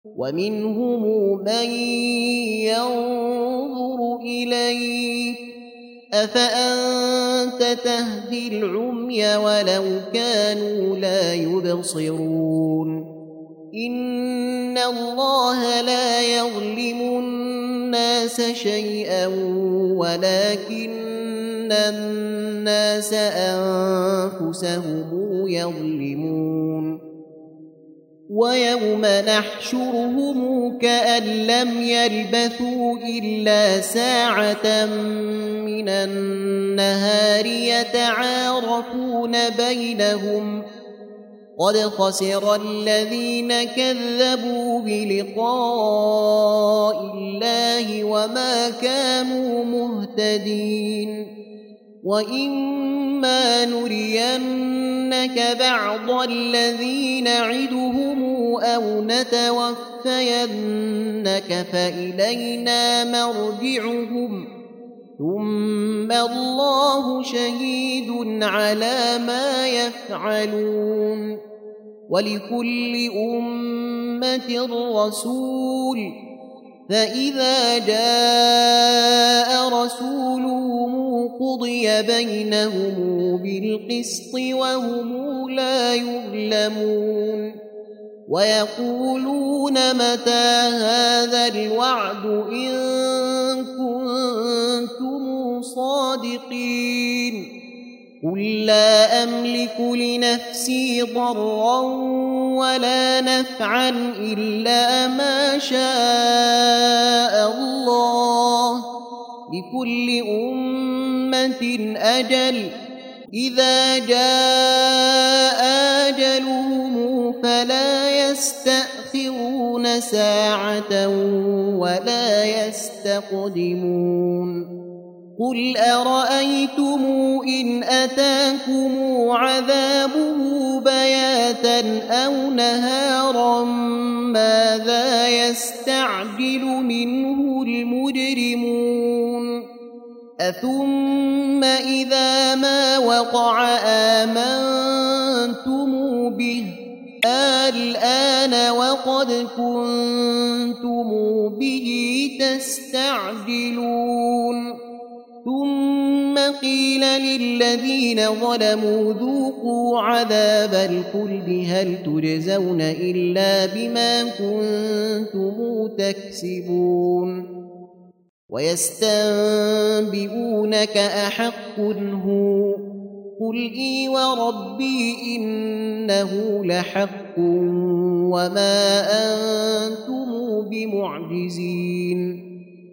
ومنهم من ينظر إليك أفأنت تهدي العمي ولو كانوا لا يبصرون إن الله لا يظلم الناس شيئا ولكن الناس أنفسهم يظلمون ويوم نحشرهم كأن لم يلبثوا إلا ساعة من النهار يتعارفون بينهم قد خسر الذين كذبوا بلقاء الله وما كانوا مهتدين وإما نرينك بعض الذي نعدهم أو نتوفينك فإلينا مرجعهم ثم الله شهيد على ما يفعلون ولكل أمة رسول فإذا جاء رسولهم قضي بينهم بالقسط وهم لا يظلمون ويقولون متى هذا الوعد إن كنتم صادقين قل لا أملك لنفسي ضرا ولا نفعا إلا ما شاء الله لكل أمة أجل إذا جاء أجلهم فلا يستأخرون ساعة ولا يستقدمون قل أرأيتم إن أتاكم عذابه بياتا أو نهارا ماذا يستعجل منه المجرمون أثم إذا ما وقع آمنتم به الآن وقد كنتم به تستعجلون ثم قيل للذين ظلموا ذوقوا عذاب الخلد هل تجزون إلا بما كنتم تكسبون ويستنبئونك أحق هو قل إي وربي إنه لحق وما أنتم بمعجزين